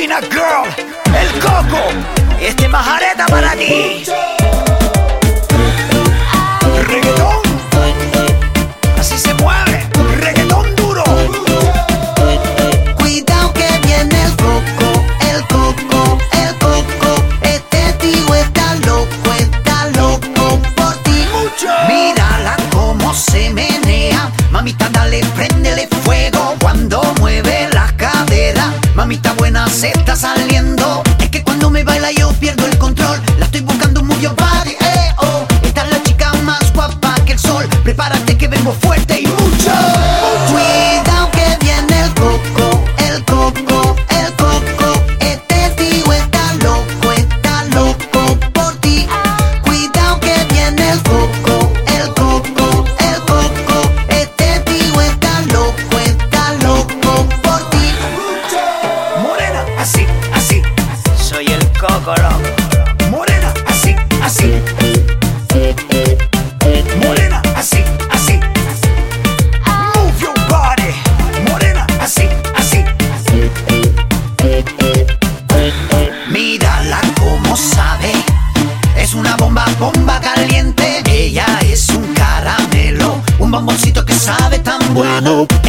China Girl, el Coco, este majareta para ti. Reggaetón, así se mueve, reggaetón duro. Cuidado que viene el coco, el coco, el coco. Este tío está loco por ti. Mírala cómo se menea, mamita dale, préndele fuego cuando mueve la cadera. Mamita buena se está saliendo, es que cuando me baila yo pierdo el control. La estoy buscando muy your body, oh. Esta es la chica más guapa que el sol. Prepárate que vengo fuerte y mucho. Cuidado que viene el coco, el coco, el coco. Este tío está loco por ti. Cuidado que viene el coco, el coco, el coco. Este tío está loco por ti. Morena, así, así, soy el Coco loco. Morena, así, así. Morena, así, así. Move your body. Morena, así, así. Mírala como sabe, es una bomba caliente. Ella es un caramelo, un bomboncito que sabe tan bueno.